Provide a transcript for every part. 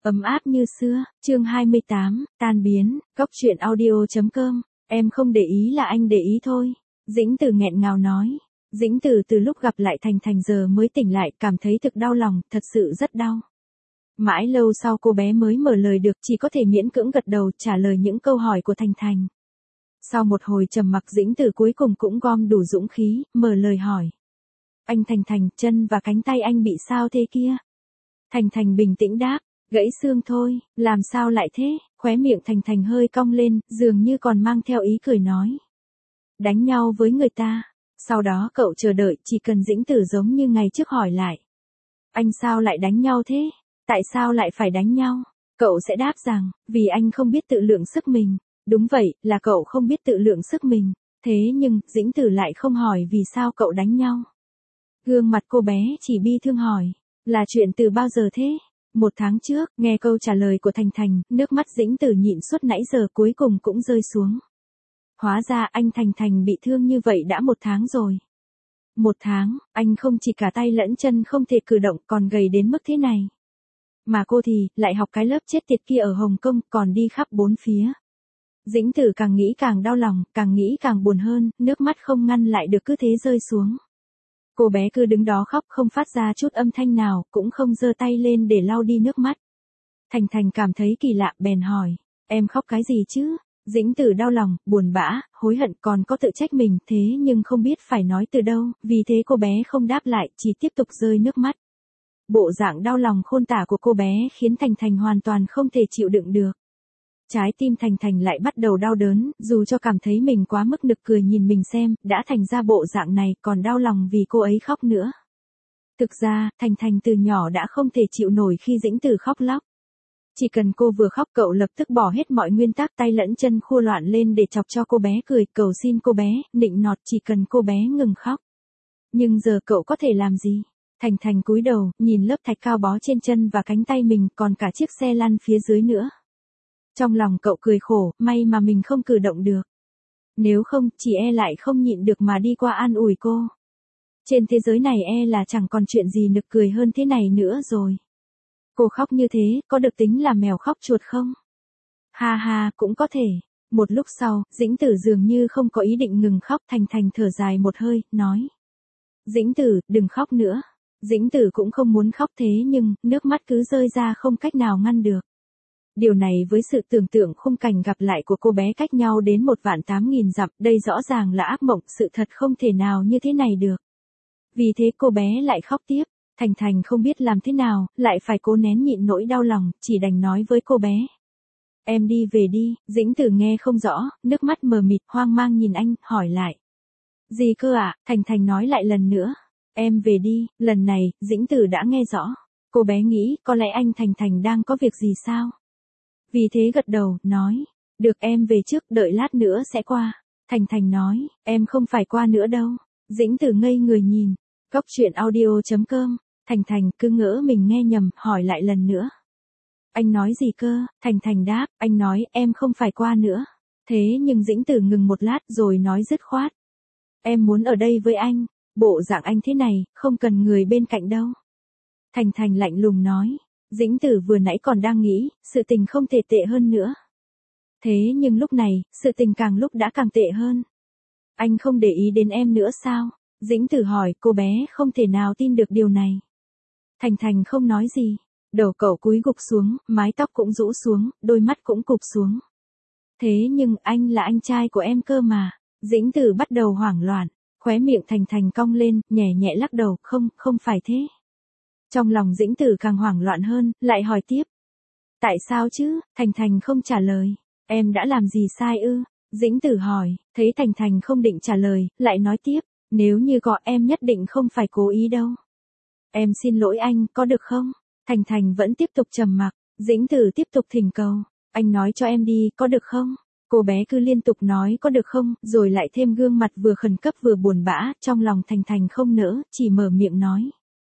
Ấm áp như xưa, chương 28, tan biến, góc truyện audio.com, em không để ý là anh để ý thôi. Dĩnh Tử nghẹn ngào nói. Dĩnh Tử từ lúc gặp lại Thành Thành giờ mới tỉnh lại, cảm thấy thực đau lòng, thật sự rất đau. Mãi lâu sau cô bé mới mở lời được, chỉ có thể miễn cưỡng gật đầu trả lời những câu hỏi của Thành Thành. Sau một hồi trầm mặc, Dĩnh Tử cuối cùng cũng gom đủ dũng khí, mở lời hỏi. Anh Thành Thành, chân và cánh tay anh bị sao thế kia? Thành Thành bình tĩnh đáp. Gãy xương thôi, làm sao lại thế? Khóe miệng Thành Thành hơi cong lên, dường như còn mang theo ý cười nói. Đánh nhau với người ta. Sau đó cậu chờ đợi, chỉ cần Dĩnh Tử giống như ngày trước hỏi lại. Anh sao lại đánh nhau thế? Tại sao lại phải đánh nhau? Cậu sẽ đáp rằng, vì anh không biết tự lượng sức mình. Đúng vậy, là cậu không biết tự lượng sức mình. Thế nhưng, Dĩnh Tử lại không hỏi vì sao cậu đánh nhau. Gương mặt cô bé chỉ bi thương hỏi. Là chuyện từ bao giờ thế? 1 tháng trước, nghe câu trả lời của Thành Thành, nước mắt Dĩnh Tử nhịn suốt nãy giờ cuối cùng cũng rơi xuống. Hóa ra anh Thành Thành bị thương như vậy đã 1 tháng rồi. 1 tháng, anh không chỉ cả tay lẫn chân không thể cử động còn gầy đến mức thế này. Mà cô thì, lại học cái lớp chết tiệt kia ở Hồng Kông còn đi khắp 4 phía. Dĩnh Tử càng nghĩ càng đau lòng, càng nghĩ càng buồn hơn, nước mắt không ngăn lại được cứ thế rơi xuống. Cô bé cứ đứng đó khóc không phát ra chút âm thanh nào, cũng không giơ tay lên để lau đi nước mắt. Thành Thành cảm thấy kỳ lạ bèn hỏi, em khóc cái gì chứ? Dĩnh Tử đau lòng, buồn bã, hối hận còn có tự trách mình, thế nhưng không biết phải nói từ đâu, vì thế cô bé không đáp lại, chỉ tiếp tục rơi nước mắt. Bộ dạng đau lòng khôn tả của cô bé khiến Thành Thành hoàn toàn không thể chịu đựng được. Trái tim Thành Thành lại bắt đầu đau đớn, dù cho cảm thấy mình quá mức nực cười nhìn mình xem, đã thành ra bộ dạng này còn đau lòng vì cô ấy khóc nữa. Thực ra, Thành Thành từ nhỏ đã không thể chịu nổi khi Dĩnh Tử khóc lóc. Chỉ cần cô vừa khóc cậu lập tức bỏ hết mọi nguyên tắc tay lẫn chân khua loạn lên để chọc cho cô bé cười, cầu xin cô bé, nịnh nọt chỉ cần cô bé ngừng khóc. Nhưng giờ cậu có thể làm gì? Thành Thành cúi đầu, nhìn lớp thạch cao bó trên chân và cánh tay mình còn cả chiếc xe lăn phía dưới nữa. Trong lòng cậu cười khổ, may mà mình không cử động được. Nếu không, chỉ e lại không nhịn được mà đi qua an ủi cô. Trên thế giới này e là chẳng còn chuyện gì nực cười hơn thế này nữa rồi. Cô khóc như thế, có được tính là mèo khóc chuột không? Ha ha, cũng có thể. Một lúc sau, Dĩnh Tử dường như không có ý định ngừng khóc. Thành Thành thở dài một hơi, nói. Dĩnh Tử, đừng khóc nữa. Dĩnh Tử cũng không muốn khóc thế nhưng, nước mắt cứ rơi ra không cách nào ngăn được. Điều này với sự tưởng tượng khung cảnh gặp lại của cô bé cách nhau đến 1.800.000 dặm, đây rõ ràng là ác mộng, sự thật không thể nào như thế này được. Vì thế cô bé lại khóc tiếp, Thành Thành không biết làm thế nào, lại phải cố nén nhịn nỗi đau lòng, chỉ đành nói với cô bé. Em đi về đi, Dĩnh Tử nghe không rõ, nước mắt mờ mịt, hoang mang nhìn anh, hỏi lại. Gì cơ ạ? Thành Thành nói lại lần nữa. Em về đi, lần này, Dĩnh Tử đã nghe rõ. Cô bé nghĩ, có lẽ anh Thành Thành đang có việc gì sao? Vì thế gật đầu, nói. Được em về trước, đợi lát nữa sẽ qua. Thành Thành nói, em không phải qua nữa đâu. Dĩnh Tử ngây người nhìn. Góc truyện audio.com. Thành Thành cứ ngỡ mình nghe nhầm, hỏi lại lần nữa. Anh nói gì cơ? Thành Thành đáp, anh nói em không phải qua nữa. Thế nhưng Dĩnh Tử ngừng một lát rồi nói dứt khoát. Em muốn ở đây với anh. Bộ dạng anh thế này, không cần người bên cạnh đâu. Thành Thành lạnh lùng nói. Dĩnh Tử vừa nãy còn đang nghĩ, sự tình không thể tệ hơn nữa. Thế nhưng lúc này, sự tình càng lúc đã càng tệ hơn. Anh không để ý đến em nữa sao? Dĩnh Tử hỏi, cô bé không thể nào tin được điều này. Thành Thành không nói gì. Đầu cậu cúi gục xuống, mái tóc cũng rũ xuống, đôi mắt cũng cụp xuống. Thế nhưng anh là anh trai của em cơ mà. Dĩnh Tử bắt đầu hoảng loạn, khóe miệng Thành Thành cong lên, nhẹ nhẹ lắc đầu, không phải thế. Trong lòng Dĩnh Tử càng hoảng loạn hơn, lại hỏi tiếp. Tại sao chứ? Thành Thành không trả lời. Em đã làm gì sai ư? Dĩnh Tử hỏi, thấy Thành Thành không định trả lời, lại nói tiếp. Nếu như có em nhất định không phải cố ý đâu. Em xin lỗi anh, có được không? Thành Thành vẫn tiếp tục trầm mặc. Dĩnh Tử tiếp tục thỉnh cầu. Anh nói cho em đi, có được không? Cô bé cứ liên tục nói có được không, rồi lại thêm gương mặt vừa khẩn cấp vừa buồn bã, trong lòng Thành Thành không nỡ, chỉ mở miệng nói.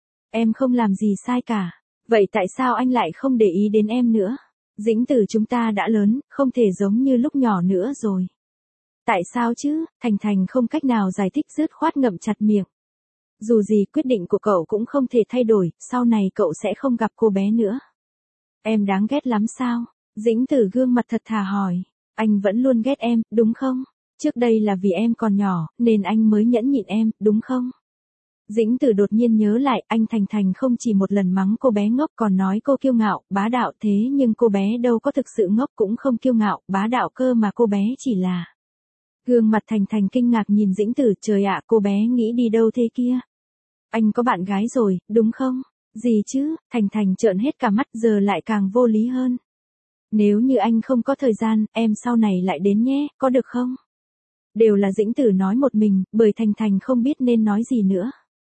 Em không làm gì sai cả. Vậy tại sao anh lại không để ý đến em nữa? Dĩnh Tử chúng ta đã lớn, không thể giống như lúc nhỏ nữa rồi. Tại sao chứ? Thành Thành không cách nào giải thích dứt khoát ngậm chặt miệng. Dù gì quyết định của cậu cũng không thể thay đổi, sau này cậu sẽ không gặp cô bé nữa. Em đáng ghét lắm sao? Dĩnh Tử gương mặt thật thà hỏi. Anh vẫn luôn ghét em, đúng không? Trước đây là vì em còn nhỏ, nên anh mới nhẫn nhịn em, đúng không? Dĩnh Tử đột nhiên nhớ lại, anh Thành Thành không chỉ một lần mắng cô bé ngốc còn nói cô kiêu ngạo, bá đạo, thế nhưng cô bé đâu có thực sự ngốc cũng không kiêu ngạo, bá đạo cơ mà cô bé chỉ là. Gương mặt Thành Thành kinh ngạc nhìn Dĩnh Tử, trời ạ, cô bé nghĩ đi đâu thế kia? Anh có bạn gái rồi, đúng không? Gì chứ? Thành Thành trợn hết cả mắt, giờ lại càng vô lý hơn. Nếu như anh không có thời gian, em sau này lại đến nhé, có được không? Đều là Dĩnh Tử nói một mình, bởi Thành Thành không biết nên nói gì nữa.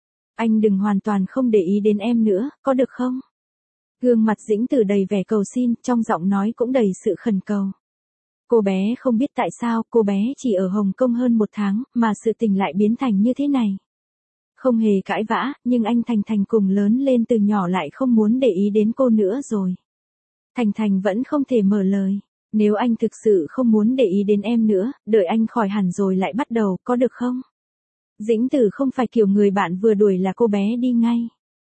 Anh đừng hoàn toàn không để ý đến em nữa, có được không? Gương mặt Dĩnh Tử đầy vẻ cầu xin, trong giọng nói cũng đầy sự khẩn cầu. Cô bé không biết tại sao, cô bé chỉ ở Hồng Kông hơn 1 tháng, mà sự tình lại biến thành như thế này. Không hề cãi vã, nhưng anh Thành Thành cùng lớn lên từ nhỏ lại không muốn để ý đến cô nữa rồi. Thành Thành vẫn không thể mở lời. Nếu anh thực sự không muốn để ý đến em nữa, đợi anh khỏi hẳn rồi lại bắt đầu, có được không? Dĩnh Tử không phải kiểu người bạn vừa đuổi là cô bé đi ngay.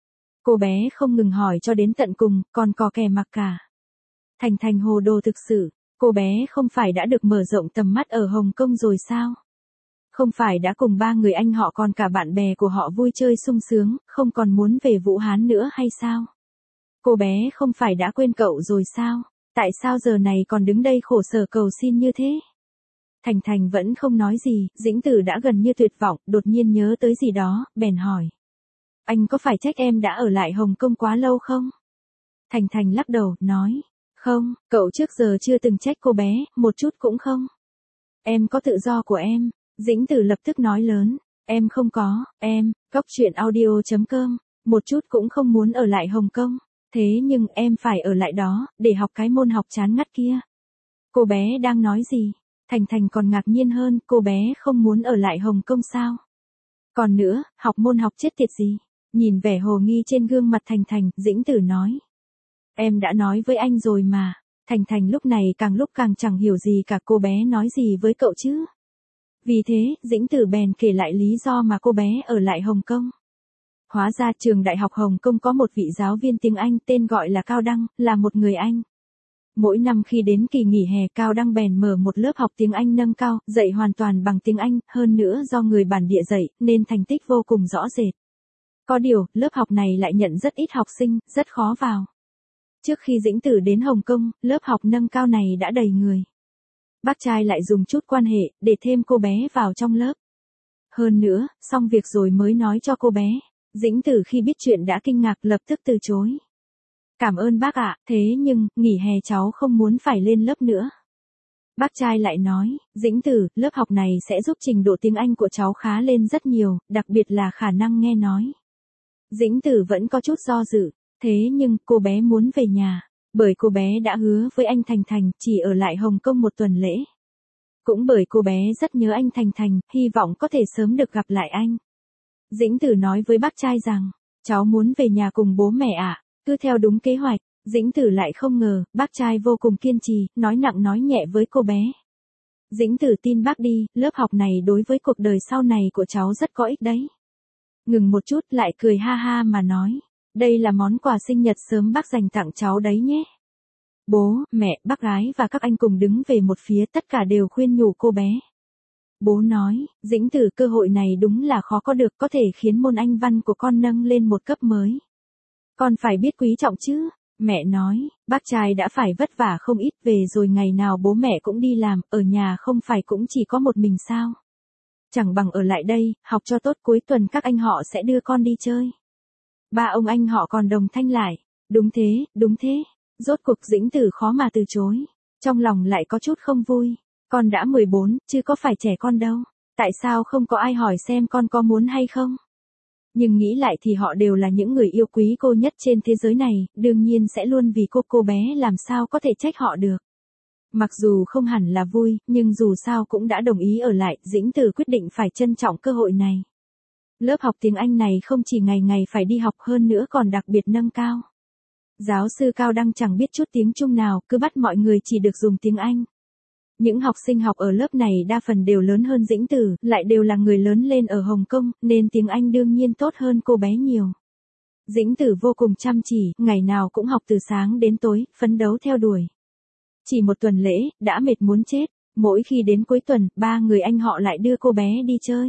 Cô bé không ngừng hỏi cho đến tận cùng, còn có kè mặc cả. Thành Thành hồ đồ thực sự, cô bé không phải đã được mở rộng tầm mắt ở Hồng Kông rồi sao? Không phải đã cùng 3 người anh họ còn cả bạn bè của họ vui chơi sung sướng, không còn muốn về Vũ Hán nữa hay sao? Cô bé không phải đã quên cậu rồi sao? Tại sao giờ này còn đứng đây khổ sở cầu xin như thế? Thành Thành vẫn không nói gì, Dĩnh Tử đã gần như tuyệt vọng, đột nhiên nhớ tới gì đó, bèn hỏi. Anh có phải trách em đã ở lại Hồng Kông quá lâu không? Thành Thành lắc đầu, nói. Không, cậu trước giờ chưa từng trách cô bé, một chút cũng không. Em có tự do của em. Dĩnh Tử lập tức nói lớn. Em không có, em, Cóc Truyện Audio.com, một chút cũng không muốn ở lại Hồng Kông. Thế nhưng em phải ở lại đó, để học cái môn học chán ngắt kia. Cô bé đang nói gì? Thành Thành còn ngạc nhiên hơn, cô bé không muốn ở lại Hồng Kông sao? Còn nữa, học môn học chết tiệt gì? Nhìn vẻ hồ nghi trên gương mặt Thành Thành, Dĩnh Tử nói. Em đã nói với anh rồi mà. Thành Thành lúc này càng lúc càng chẳng hiểu gì cả, cô bé nói gì với cậu chứ? Vì thế, Dĩnh Tử bèn kể lại lý do mà cô bé ở lại Hồng Kông. Hóa ra trường Đại học Hồng Kông có một vị giáo viên tiếng Anh tên gọi là Cao Đăng, là một người Anh. Mỗi năm khi đến kỳ nghỉ hè, Cao Đăng bèn mở một lớp học tiếng Anh nâng cao, dạy hoàn toàn bằng tiếng Anh, hơn nữa do người bản địa dạy, nên thành tích vô cùng rõ rệt. Có điều, lớp học này lại nhận rất ít học sinh, rất khó vào. Trước khi Dĩnh Tử đến Hồng Kông, lớp học nâng cao này đã đầy người. Bác trai lại dùng chút quan hệ, để thêm cô bé vào trong lớp. Hơn nữa, xong việc rồi mới nói cho cô bé. Dĩnh Tử khi biết chuyện đã kinh ngạc, lập tức từ chối. Cảm ơn bác ạ, thế nhưng, nghỉ hè cháu không muốn phải lên lớp nữa. Bác trai lại nói, Dĩnh Tử, lớp học này sẽ giúp trình độ tiếng Anh của cháu khá lên rất nhiều, đặc biệt là khả năng nghe nói. Dĩnh Tử vẫn có chút do dự, thế nhưng cô bé muốn về nhà, bởi cô bé đã hứa với anh Thành Thành chỉ ở lại Hồng Kông 1 tuần lễ. Cũng bởi cô bé rất nhớ anh Thành Thành, hy vọng có thể sớm được gặp lại anh. Dĩnh Tử nói với bác trai rằng, cháu muốn về nhà cùng bố mẹ ạ. Cứ theo đúng kế hoạch. Dĩnh Tử lại không ngờ, bác trai vô cùng kiên trì, nói nặng nói nhẹ với cô bé. Dĩnh Tử tin bác đi, lớp học này đối với cuộc đời sau này của cháu rất có ích đấy. Ngừng một chút lại cười ha ha mà nói, đây là món quà sinh nhật sớm bác dành tặng cháu đấy nhé. Bố, mẹ, bác gái và các anh cùng đứng về một phía, tất cả đều khuyên nhủ cô bé. Bố nói, Dĩnh Tử, cơ hội này đúng là khó có được, có thể khiến môn Anh văn của con nâng lên một cấp mới. Con phải biết quý trọng chứ. Mẹ nói, bác trai đã phải vất vả không ít, về rồi ngày nào bố mẹ cũng đi làm, ở nhà không phải cũng chỉ có một mình sao. Chẳng bằng ở lại đây, học cho tốt, cuối tuần các anh họ sẽ đưa con đi chơi. Ba ông anh họ còn đồng thanh lại. Đúng thế, đúng thế. Rốt cuộc Dĩnh Tử khó mà từ chối. Trong lòng lại có chút không vui. Con đã 14, chứ có phải trẻ con đâu. Tại sao không có ai hỏi xem con có muốn hay không? Nhưng nghĩ lại thì họ đều là những người yêu quý cô nhất trên thế giới này, đương nhiên sẽ luôn vì cô bé làm sao có thể trách họ được. Mặc dù không hẳn là vui, nhưng dù sao cũng đã đồng ý ở lại, Dĩnh Tử quyết định phải trân trọng cơ hội này. Lớp học tiếng Anh này không chỉ ngày ngày phải đi học, hơn nữa còn đặc biệt nâng cao. Giáo sư Cao Đăng chẳng biết chút tiếng Trung nào, cứ bắt mọi người chỉ được dùng tiếng Anh. Những học sinh học ở lớp này đa phần đều lớn hơn Dĩnh Tử, lại đều là người lớn lên ở Hồng Kông, nên tiếng Anh đương nhiên tốt hơn cô bé nhiều. Dĩnh Tử vô cùng chăm chỉ, ngày nào cũng học từ sáng đến tối, phấn đấu theo đuổi. Chỉ một tuần lễ, đã mệt muốn chết, mỗi khi đến cuối tuần, ba người anh họ lại đưa cô bé đi chơi.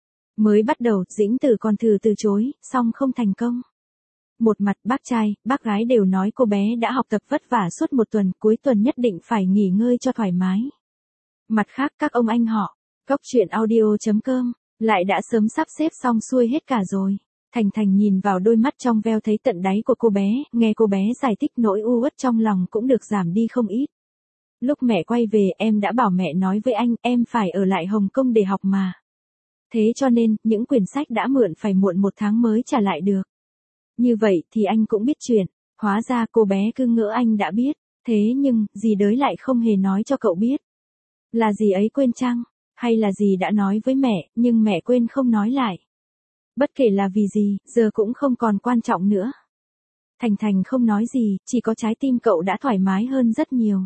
Mới bắt đầu, Dĩnh Tử còn thử từ chối, song không thành công. Một mặt bác trai, bác gái đều nói cô bé đã học tập vất vả suốt một tuần, cuối tuần nhất định phải nghỉ ngơi cho thoải mái. Mặt khác các ông anh họ, Cốc truyện audio.com, lại đã sớm sắp xếp xong xuôi hết cả rồi. Thành Thành nhìn vào đôi mắt trong veo thấy tận đáy của cô bé, nghe cô bé giải thích nỗi u uất trong lòng cũng được giảm đi không ít. Lúc mẹ quay về em đã bảo mẹ nói với anh, em phải ở lại Hồng Kông để học mà. Thế cho nên, những quyển sách đã mượn phải muộn 1 tháng mới trả lại được. Như vậy thì anh cũng biết chuyện, hóa ra cô bé cứ ngỡ anh đã biết, thế nhưng, dì đới lại không hề nói cho cậu biết. Là dì ấy quên chăng? Hay là dì đã nói với mẹ, nhưng mẹ quên không nói lại? Bất kể là vì gì, giờ cũng không còn quan trọng nữa. Thành Thành không nói gì, chỉ có trái tim cậu đã thoải mái hơn rất nhiều.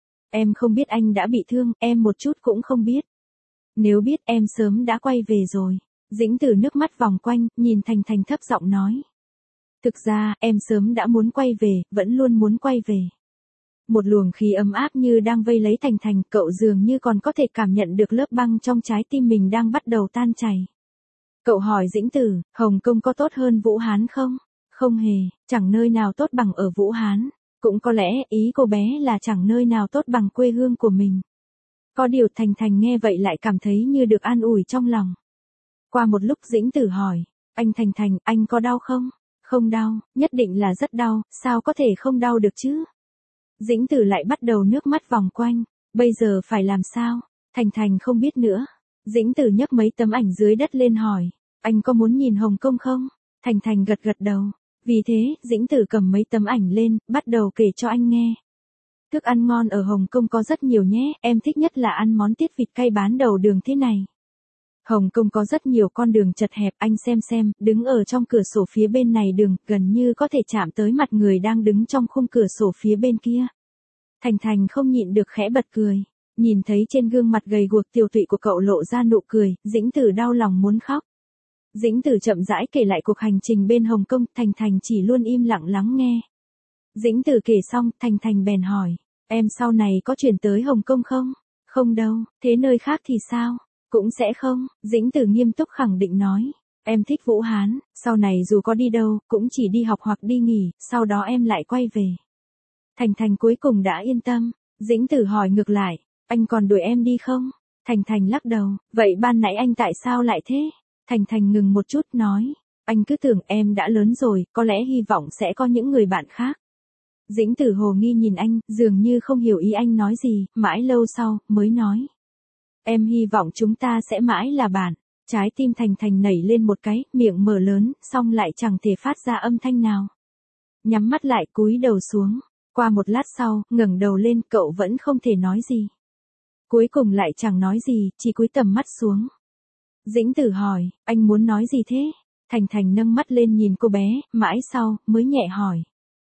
Em không biết anh đã bị thương, em một chút cũng không biết. Nếu biết em sớm đã quay về rồi. Dĩnh Tử nước mắt vòng quanh, nhìn Thành Thành thấp giọng nói. Thực ra, em sớm đã muốn quay về, vẫn luôn muốn quay về. Một luồng khí ấm áp như đang vây lấy Thành Thành, cậu dường như còn có thể cảm nhận được lớp băng trong trái tim mình đang bắt đầu tan chảy. Cậu hỏi Dĩnh Tử, Hồng Kông có tốt hơn Vũ Hán không? Không hề, chẳng nơi nào tốt bằng ở Vũ Hán. Cũng có lẽ ý cô bé là chẳng nơi nào tốt bằng quê hương của mình. Có điều Thành Thành nghe vậy lại cảm thấy như được an ủi trong lòng. Qua một lúc Dĩnh Tử hỏi, anh Thành Thành, anh có đau không? Không đau, nhất định là rất đau, sao có thể không đau được chứ? Dĩnh Tử lại bắt đầu nước mắt vòng quanh, bây giờ phải làm sao? Thành Thành không biết nữa. Dĩnh Tử nhấc mấy tấm ảnh dưới đất lên hỏi, anh có muốn nhìn Hồng Kông không? Thành Thành gật gật đầu. Vì thế, Dĩnh Tử cầm mấy tấm ảnh lên, bắt đầu kể cho anh nghe. Thức ăn ngon ở Hồng Kông có rất nhiều nhé, em thích nhất là ăn món tiết vịt cay bán đầu đường thế này. Hồng Kông có rất nhiều con đường chật hẹp, anh xem, đứng ở trong cửa sổ phía bên này đường, gần như có thể chạm tới mặt người đang đứng trong khung cửa sổ phía bên kia. Thành Thành không nhịn được khẽ bật cười, nhìn thấy trên gương mặt gầy guộc tiều tụy của cậu lộ ra nụ cười, Dĩnh Tử đau lòng muốn khóc. Dĩnh Tử chậm rãi kể lại cuộc hành trình bên Hồng Kông, Thành Thành chỉ luôn im lặng lắng nghe. Dĩnh Tử kể xong, Thành Thành bèn hỏi, em sau này có chuyển tới Hồng Kông không? Không đâu, thế nơi khác thì sao? Cũng sẽ không, Dĩnh Tử nghiêm túc khẳng định nói. Em thích Vũ Hán, sau này dù có đi đâu, cũng chỉ đi học hoặc đi nghỉ, sau đó em lại quay về. Thành Thành cuối cùng đã yên tâm. Dĩnh Tử hỏi ngược lại, anh còn đuổi em đi không? Thành Thành lắc đầu, vậy ban nãy anh tại sao lại thế? Thành Thành ngừng một chút nói, anh cứ tưởng em đã lớn rồi, có lẽ hy vọng sẽ có những người bạn khác. Dĩnh Tử hồ nghi nhìn anh, dường như không hiểu ý anh nói gì, mãi lâu sau, mới nói. Em hy vọng chúng ta sẽ mãi là bạn. Trái tim Thành Thành nảy lên một cái, miệng mở lớn, xong lại chẳng thể phát ra âm thanh nào. Nhắm mắt lại cúi đầu xuống. Qua một lát sau, ngẩng đầu lên, cậu vẫn không thể nói gì. Cuối cùng lại chẳng nói gì, chỉ cúi tầm mắt xuống. Dĩnh Tử hỏi, anh muốn nói gì thế? Thành Thành nâng mắt lên nhìn cô bé, mãi sau, mới nhẹ hỏi.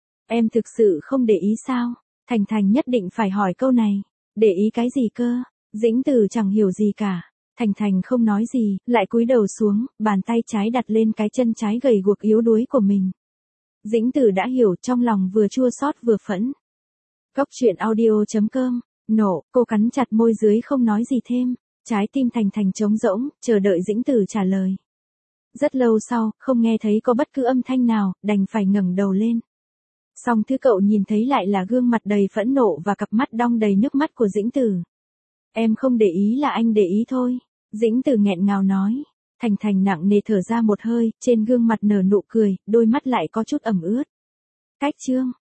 Em thực sự không để ý sao? Thành Thành nhất định phải hỏi câu này. Để ý cái gì cơ? Dĩnh Tử chẳng hiểu gì cả. Thành Thành không nói gì, lại cúi đầu xuống, bàn tay trái đặt lên cái chân trái gầy guộc yếu đuối của mình. Dĩnh Tử đã hiểu, trong lòng vừa chua xót vừa phẫn. Cốc truyện audio.com, nổ, cô cắn chặt môi dưới không nói gì thêm. Trái tim Thành Thành trống rỗng, chờ đợi Dĩnh Tử trả lời. Rất lâu sau, không nghe thấy có bất cứ âm thanh nào, đành phải ngẩng đầu lên. Song thứ cậu nhìn thấy lại là gương mặt đầy phẫn nộ và cặp mắt đong đầy nước mắt của Dĩnh Tử. Em không để ý là anh để ý thôi. Dĩnh Tử nghẹn ngào nói. Thành Thành nặng nề thở ra một hơi, trên gương mặt nở nụ cười, đôi mắt lại có chút ẩm ướt. Cách chương.